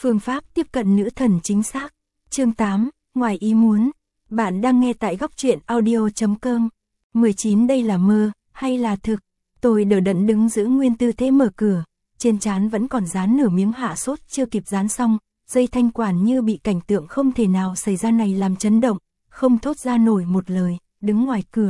Phương pháp tiếp cận nữ thần chính xác. Chương 8, ngoài ý muốn. Bạn đang nghe tại góc truyện audio.com. 19 đây là mơ, hay là thực? Tôi đờ đẫn đứng giữ nguyên tư thế mở cửa. Trên trán vẫn còn dán nửa miếng hạ sốt chưa kịp dán xong. Dây thanh quản như bị cảnh tượng không thể nào xảy ra này làm chấn động. Không thốt ra nổi một lời. Đứng ngoài cửa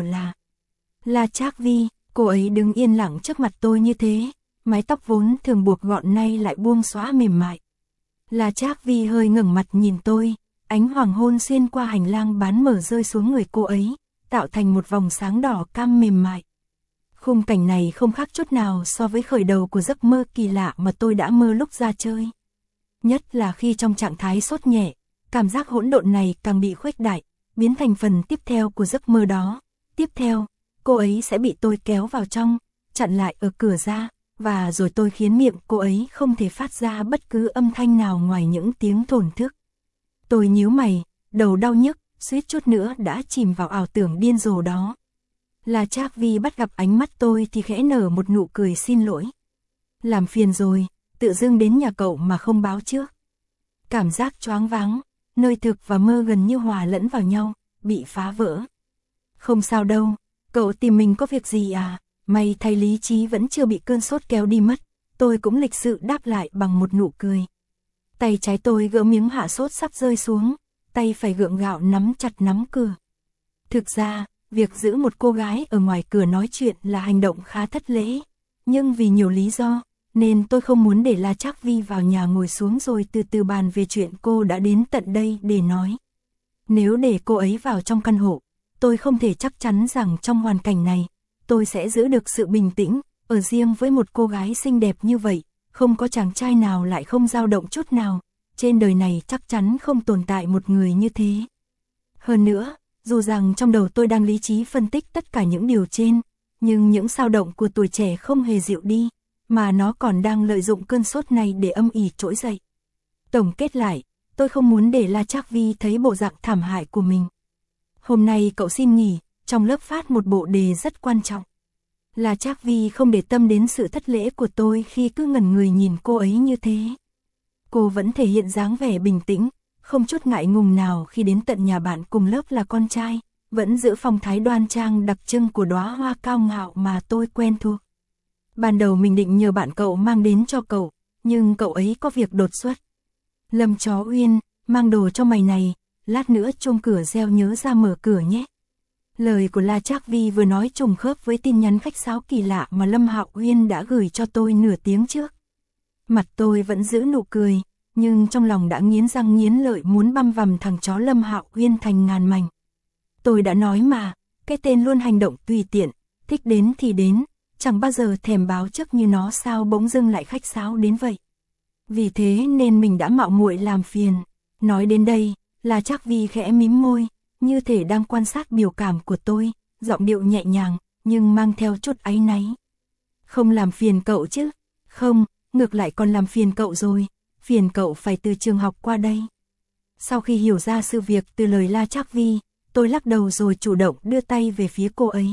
là Trác Vi. Cô ấy đứng yên lặng trước mặt tôi như thế. Mái tóc vốn thường buộc gọn nay lại buông xõa mềm mại. Là Trác Vi hơi ngẩng mặt nhìn tôi, ánh hoàng hôn xuyên qua hành lang bán mở rơi xuống người cô ấy, tạo thành một vòng sáng đỏ cam mềm mại. Khung cảnh này không khác chút nào so với khởi đầu của giấc mơ kỳ lạ mà tôi đã mơ lúc ra chơi. Nhất là khi trong trạng thái sốt nhẹ, cảm giác hỗn độn này càng bị khuếch đại, biến thành phần tiếp theo của giấc mơ đó. Tiếp theo, cô ấy sẽ bị tôi kéo vào trong, chặn lại ở cửa ra. Và rồi tôi khiến miệng cô ấy không thể phát ra bất cứ âm thanh nào ngoài những tiếng thổn thức. Tôi nhíu mày, đầu đau nhức, suýt chút nữa đã chìm vào ảo tưởng điên rồ đó. Là Trác Vi bắt gặp ánh mắt tôi thì khẽ nở một nụ cười xin lỗi. Làm phiền rồi, tự dưng đến nhà cậu mà không báo trước. Cảm giác choáng váng, nơi thực và mơ gần như hòa lẫn vào nhau, bị phá vỡ. Không sao đâu, cậu tìm mình có việc gì à? May thay lý trí vẫn chưa bị cơn sốt kéo đi mất, tôi cũng lịch sự đáp lại bằng một nụ cười. Tay trái tôi gỡ miếng hạ sốt sắp rơi xuống, tay phải gượng gạo nắm chặt nắm cửa. Thực ra, việc giữ một cô gái ở ngoài cửa nói chuyện là hành động khá thất lễ, nhưng vì nhiều lý do, nên tôi không muốn để La Trác Vi vào nhà ngồi xuống rồi từ từ bàn về chuyện cô đã đến tận đây để nói. Nếu để cô ấy vào trong căn hộ, tôi không thể chắc chắn rằng trong hoàn cảnh này, tôi sẽ giữ được sự bình tĩnh, ở riêng với một cô gái xinh đẹp như vậy, không có chàng trai nào lại không dao động chút nào, trên đời này chắc chắn không tồn tại một người như thế. Hơn nữa, dù rằng trong đầu tôi đang lý trí phân tích tất cả những điều trên, nhưng những dao động của tuổi trẻ không hề dịu đi, mà nó còn đang lợi dụng cơn sốt này để âm ỉ trỗi dậy. Tổng kết lại, tôi không muốn để La Trác Vi thấy bộ dạng thảm hại của mình. Hôm nay cậu xin nghỉ. Trong lớp phát một bộ đề rất quan trọng. La Trác Vi không để tâm đến sự thất lễ của tôi khi cứ ngẩn người nhìn cô ấy như thế. Cô vẫn thể hiện dáng vẻ bình tĩnh, không chút ngại ngùng nào khi đến tận nhà bạn cùng lớp là con trai, vẫn giữ phong thái đoan trang đặc trưng của đóa hoa cao ngạo mà tôi quen thuộc. Ban đầu mình định nhờ bạn cậu mang đến cho cậu, nhưng cậu ấy có việc đột xuất. Lâm Chó Uyên, mang đồ cho mày này, lát nữa chuông cửa reo nhớ ra mở cửa nhé. Lời của La Trác Vi vừa nói trùng khớp với tin nhắn khách sáo kỳ lạ mà Lâm Hạo Uyên đã gửi cho tôi nửa tiếng trước. Mặt tôi vẫn giữ nụ cười, nhưng trong lòng đã nghiến răng nghiến lợi muốn băm vằm thằng chó Lâm Hạo Uyên thành ngàn mảnh. Tôi đã nói mà, cái tên luôn hành động tùy tiện, thích đến thì đến, chẳng bao giờ thèm báo trước như nó sao bỗng dưng lại khách sáo đến vậy. Vì thế nên mình đã mạo muội làm phiền. Nói đến đây, La Trác Vi khẽ mím môi, như thể đang quan sát biểu cảm của tôi, giọng điệu nhẹ nhàng, nhưng mang theo chút áy náy. Không làm phiền cậu chứ? Không, ngược lại còn làm phiền cậu rồi, phiền cậu phải từ trường học qua đây. Sau khi hiểu ra sự việc từ lời La Trác Vi, tôi lắc đầu rồi chủ động đưa tay về phía cô ấy.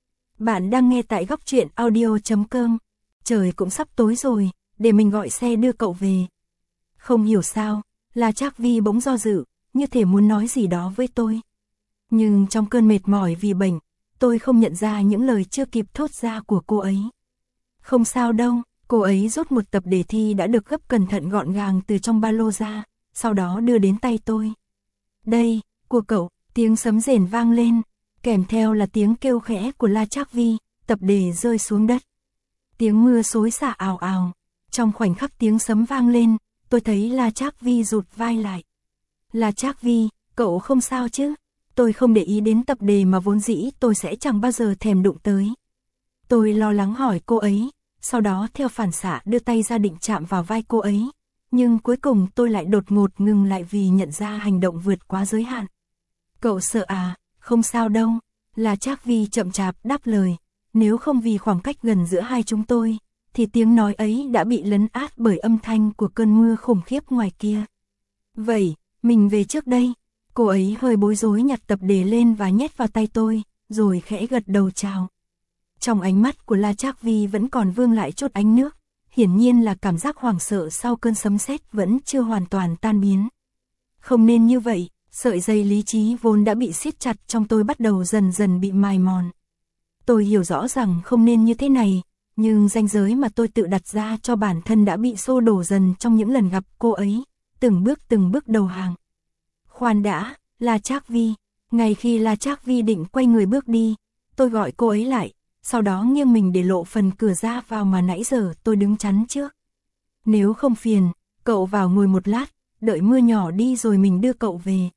Bạn đang nghe tại góc truyện audio.com. Trời cũng sắp tối rồi, để mình gọi xe đưa cậu về. Không hiểu sao, La Trác Vi bỗng do dự, như thể muốn nói gì đó với tôi. Nhưng trong cơn mệt mỏi vì bệnh, tôi không nhận ra những lời chưa kịp thốt ra của cô ấy. Không sao đâu, cô ấy rút một tập đề thi đã được gấp cẩn thận gọn gàng từ trong ba lô ra, sau đó đưa đến tay tôi. Đây, của cậu, tiếng sấm rền vang lên, kèm theo là tiếng kêu khẽ của La Trác Vi, tập đề rơi xuống đất. Tiếng mưa xối xả ào ào, trong khoảnh khắc tiếng sấm vang lên, tôi thấy La Trác Vi rụt vai lại. La Trác Vi, cậu không sao chứ? Tôi không để ý đến tập đề mà vốn dĩ tôi sẽ chẳng bao giờ thèm đụng tới. Tôi lo lắng hỏi cô ấy, sau đó theo phản xạ đưa tay ra định chạm vào vai cô ấy. Nhưng cuối cùng tôi lại đột ngột ngừng lại vì nhận ra hành động vượt quá giới hạn. Cậu sợ à? Không sao đâu. La Trác Vi chậm chạp đáp lời. Nếu không vì khoảng cách gần giữa hai chúng tôi, thì tiếng nói ấy đã bị lấn át bởi âm thanh của cơn mưa khủng khiếp ngoài kia. Vậy, mình về trước đây. Cô ấy hơi bối rối nhặt tập đề lên và nhét vào tay tôi, rồi khẽ gật đầu chào. Trong ánh mắt của La Trác Vi vẫn còn vương lại chút ánh nước, hiển nhiên là cảm giác hoảng sợ sau cơn sấm sét vẫn chưa hoàn toàn tan biến. Không nên như vậy, sợi dây lý trí vốn đã bị siết chặt trong tôi bắt đầu dần dần bị mài mòn. Tôi hiểu rõ rằng không nên như thế này, nhưng ranh giới mà tôi tự đặt ra cho bản thân đã bị xô đổ dần trong những lần gặp cô ấy, từng bước đầu hàng. Khoan đã, La Trác Vi. Ngay khi La Trác Vi định quay người bước đi, tôi gọi cô ấy lại, sau đó nghiêng mình để lộ phần cửa ra vào mà nãy giờ tôi đứng chắn trước. Nếu không phiền, cậu vào ngồi một lát, đợi mưa nhỏ đi rồi mình đưa cậu về.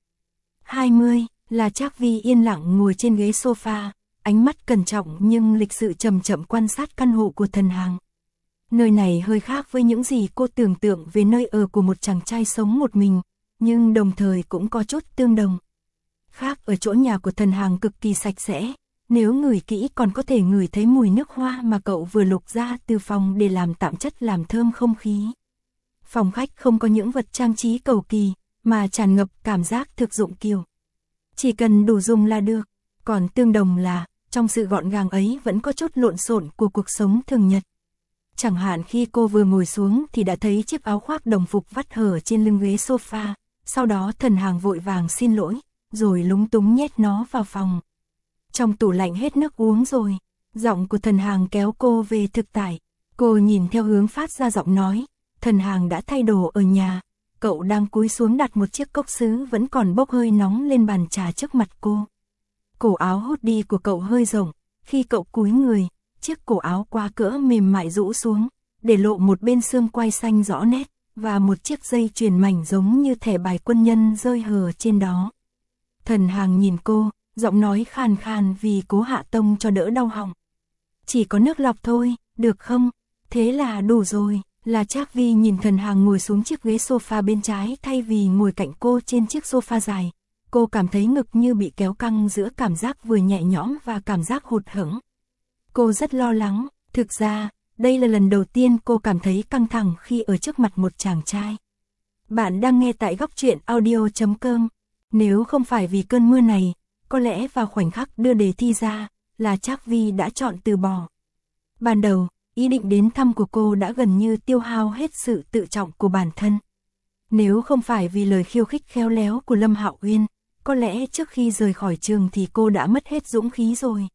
20, La Trác Vi yên lặng ngồi trên ghế sofa, ánh mắt cẩn trọng nhưng lịch sự chậm chậm quan sát căn hộ của Thần Hàng. Nơi này hơi khác với những gì cô tưởng tượng về nơi ở của một chàng trai sống một mình, nhưng đồng thời cũng có chút tương đồng. Khác ở chỗ nhà của Thần Hàng cực kỳ sạch sẽ, nếu ngửi kỹ còn có thể ngửi thấy mùi nước hoa mà cậu vừa lục ra từ phòng để làm tạm chất làm thơm không khí. Phòng khách không có những vật trang trí cầu kỳ, mà tràn ngập cảm giác thực dụng kiểu. Chỉ cần đủ dùng là được, còn tương đồng là, trong sự gọn gàng ấy vẫn có chút lộn xộn của cuộc sống thường nhật. Chẳng hạn khi cô vừa ngồi xuống thì đã thấy chiếc áo khoác đồng phục vắt hở trên lưng ghế sofa, sau đó Thần Hàng vội vàng xin lỗi, rồi lúng túng nhét nó vào phòng. Trong tủ lạnh hết nước uống rồi, giọng của Thần Hàng kéo cô về thực tại. Cô nhìn theo hướng phát ra giọng nói, Thần Hàng đã thay đồ ở nhà, cậu đang cúi xuống đặt một chiếc cốc sứ vẫn còn bốc hơi nóng lên bàn trà trước mặt cô. Cổ áo hoodie của cậu hơi rộng, khi cậu cúi người, chiếc cổ áo quá cỡ mềm mại rũ xuống, để lộ một bên xương quai xanh rõ nét, và một chiếc dây chuyền mảnh giống như thẻ bài quân nhân rơi hờ trên đó. Thần Hàng nhìn cô, giọng nói khàn khàn vì cố hạ tông cho đỡ đau họng. Chỉ có nước lọc thôi, được không? Thế là đủ rồi. La Trác Vi nhìn Thần Hàng ngồi xuống chiếc ghế sofa bên trái thay vì ngồi cạnh cô trên chiếc sofa dài. Cô cảm thấy ngực như bị kéo căng giữa cảm giác vừa nhẹ nhõm và cảm giác hụt hẫng. Cô rất lo lắng, thực ra, đây là lần đầu tiên cô cảm thấy căng thẳng khi ở trước mặt một chàng trai. Bạn đang nghe tại Góc Truyện Audio.com. Nếu không phải vì cơn mưa này, có lẽ vào khoảnh khắc đưa đề thi ra, La Trác Vi đã chọn từ bỏ. Ban đầu, ý định đến thăm của cô đã gần như tiêu hao hết sự tự trọng của bản thân. Nếu không phải vì lời khiêu khích khéo léo của Lâm Hạo Uyên, có lẽ trước khi rời khỏi trường thì cô đã mất hết dũng khí rồi.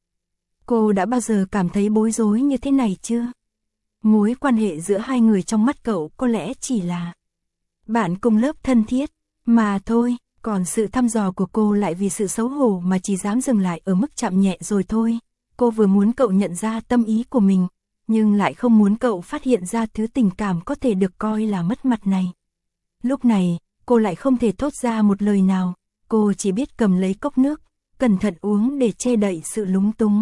Cô đã bao giờ cảm thấy bối rối như thế này chưa? Mối quan hệ giữa hai người trong mắt cậu có lẽ chỉ là bạn cùng lớp thân thiết, mà thôi, còn sự thăm dò của cô lại vì sự xấu hổ mà chỉ dám dừng lại ở mức chạm nhẹ rồi thôi. Cô vừa muốn cậu nhận ra tâm ý của mình, nhưng lại không muốn cậu phát hiện ra thứ tình cảm có thể được coi là mất mặt này. Lúc này, cô lại không thể thốt ra một lời nào, cô chỉ biết cầm lấy cốc nước, cẩn thận uống để che đậy sự lúng túng.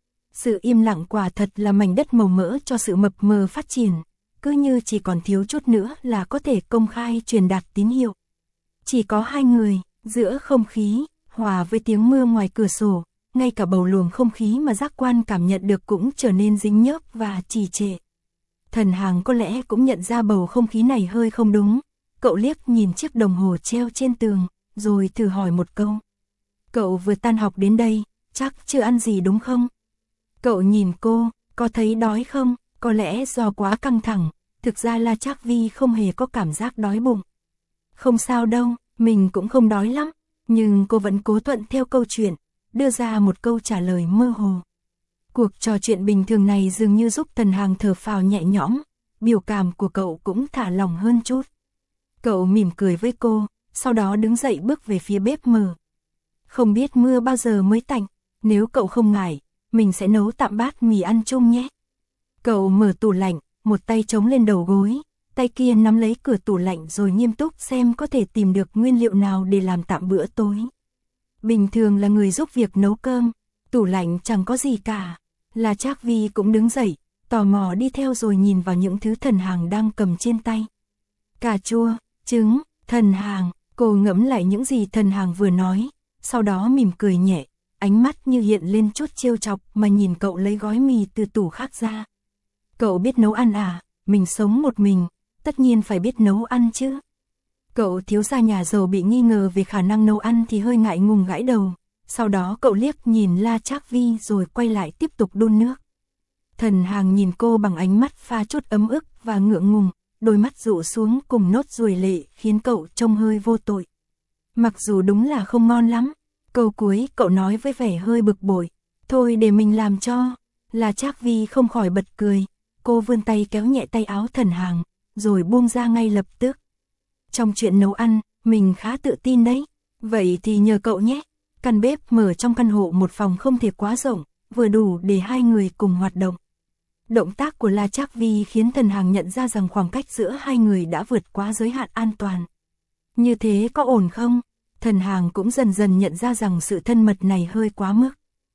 Sự im lặng quả thật là mảnh đất màu mỡ cho sự mập mờ phát triển, cứ như chỉ còn thiếu chút nữa là có thể công khai truyền đạt tín hiệu. Chỉ có hai người, giữa không khí, hòa với tiếng mưa ngoài cửa sổ, ngay cả bầu luồng không khí mà giác quan cảm nhận được cũng trở nên dính nhớp và trì trệ. Thần Hàng có lẽ cũng nhận ra bầu không khí này hơi không đúng, cậu liếc nhìn chiếc đồng hồ treo trên tường, rồi thử hỏi một câu. Cậu vừa tan học đến đây, chắc chưa ăn gì đúng không? Cậu nhìn cô, có thấy đói không? Có lẽ do quá căng thẳng, thực ra La Trác Vi không hề có cảm giác đói bụng. Không sao đâu, mình cũng không đói lắm, nhưng cô vẫn cố thuận theo câu chuyện, đưa ra một câu trả lời mơ hồ. Cuộc trò chuyện bình thường này dường như giúp Thần Hàng thở phào nhẹ nhõm, biểu cảm của cậu cũng thả lỏng hơn chút. Cậu mỉm cười với cô, sau đó đứng dậy bước về phía bếp mở. Không biết mưa bao giờ mới tạnh, nếu cậu không ngại, mình sẽ nấu tạm bát mì ăn chung nhé. Cậu mở tủ lạnh, một tay chống lên đầu gối, tay kia nắm lấy cửa tủ lạnh rồi nghiêm túc xem có thể tìm được nguyên liệu nào để làm tạm bữa tối. Bình thường là người giúp việc nấu cơm, tủ lạnh chẳng có gì cả. La Trác Vi cũng đứng dậy, tò mò đi theo rồi nhìn vào những thứ Thần Hàng đang cầm trên tay. Cà chua, trứng, Thần Hàng, cô ngẫm lại những gì Thần Hàng vừa nói, sau đó mỉm cười nhẹ, ánh mắt như hiện lên chút trêu chọc mà nhìn cậu lấy gói mì từ tủ khác ra. Cậu biết nấu ăn à? Mình sống một mình, tất nhiên phải biết nấu ăn chứ. Cậu thiếu gia nhà giàu bị nghi ngờ về khả năng nấu ăn thì hơi ngại ngùng gãi đầu. Sau đó cậu liếc nhìn La Trác Vi rồi quay lại tiếp tục đun nước. Thần Hàng nhìn cô bằng ánh mắt pha chút ấm ức và ngượng ngùng, đôi mắt dụ xuống cùng nốt ruồi lệ khiến cậu trông hơi vô tội. Mặc dù đúng là không ngon lắm, câu cuối cậu nói với vẻ hơi bực bội, thôi để mình làm cho. Là Trác Vi không khỏi bật cười, cô vươn tay kéo nhẹ tay áo Thần Hàng, rồi buông ra ngay lập tức. Trong chuyện nấu ăn, mình khá tự tin đấy, vậy thì nhờ cậu nhé. Căn bếp mở trong căn hộ một phòng không thể quá rộng, vừa đủ để hai người cùng hoạt động. Động tác của La Trác Vi khiến Thần Hàng nhận ra rằng khoảng cách giữa hai người đã vượt quá giới hạn an toàn. Như thế có ổn không? Thần Hàng cũng dần dần nhận ra rằng sự thân mật này hơi quá mức.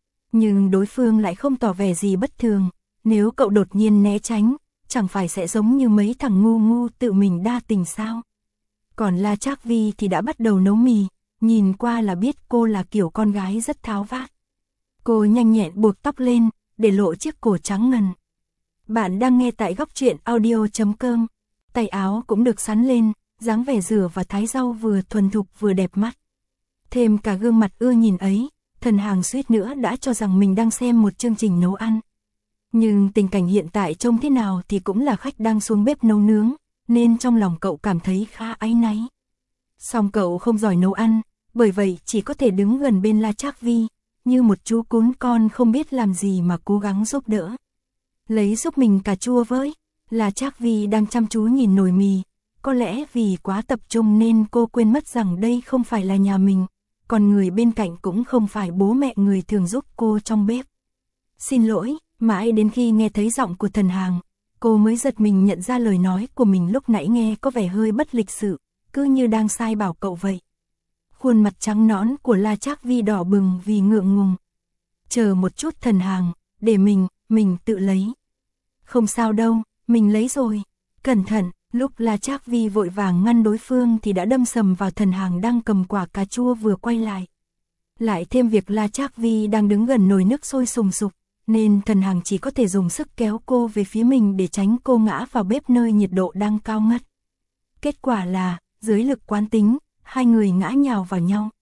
Nhưng đối phương lại không tỏ vẻ gì bất thường, nếu cậu đột nhiên né tránh, chẳng phải sẽ giống như mấy thằng ngu ngu tự mình đa tình sao? Còn La Trác Vi thì đã bắt đầu nấu mì, nhìn qua là biết cô là kiểu con gái rất tháo vát. Cô nhanh nhẹn buộc tóc lên, để lộ chiếc cổ trắng ngần. Bạn đang nghe tại Góc Truyện Audio.com. Tay áo cũng được sắn lên, dáng vẻ rửa và thái rau vừa thuần thục vừa đẹp mắt. Thêm cả gương mặt ưa nhìn ấy, Thần Hàng suýt nữa đã cho rằng mình đang xem một chương trình nấu ăn. Nhưng tình cảnh hiện tại trông thế nào thì cũng là khách đang xuống bếp nấu nướng, nên trong lòng cậu cảm thấy khá áy náy. Song cậu không giỏi nấu ăn, bởi vậy chỉ có thể đứng gần bên La Trác Vi, như một chú cún con không biết làm gì mà cố gắng giúp đỡ. Lấy giúp mình cà chua với. La Trác Vi đang chăm chú nhìn nồi mì, có lẽ vì quá tập trung nên cô quên mất rằng đây không phải là nhà mình, còn người bên cạnh cũng không phải bố mẹ người thường giúp cô trong bếp. Xin lỗi, mãi đến khi nghe thấy giọng của Thần Hàng, cô mới giật mình nhận ra lời nói của mình lúc nãy nghe có vẻ hơi bất lịch sự, cứ như đang sai bảo cậu vậy. Khuôn mặt trắng nõn của La Trác Vi đỏ bừng vì ngượng ngùng. Chờ một chút Thần Hàng, để mình tự lấy. Không sao đâu, mình lấy rồi. Cẩn thận, lúc La Trác Vi vội vàng ngăn đối phương thì đã đâm sầm vào Thần Hàng đang cầm quả cà chua vừa quay lại. Lại thêm việc La Trác Vi đang đứng gần nồi nước sôi sùng sục, nên Thần Hàng chỉ có thể dùng sức kéo cô về phía mình để tránh cô ngã vào bếp nơi nhiệt độ đang cao ngất. Kết quả là, dưới lực quán tính, hai người ngã nhào vào nhau.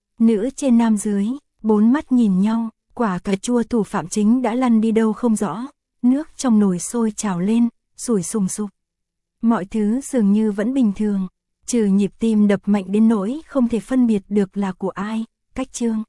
Nữ trên nam dưới, bốn mắt nhìn nhau, quả cà chua thủ phạm chính đã lăn đi đâu không rõ, nước trong nồi sôi trào lên, sủi sùng sục. Mọi thứ dường như vẫn bình thường, trừ nhịp tim đập mạnh đến nỗi không thể phân biệt được là của ai. Cách chương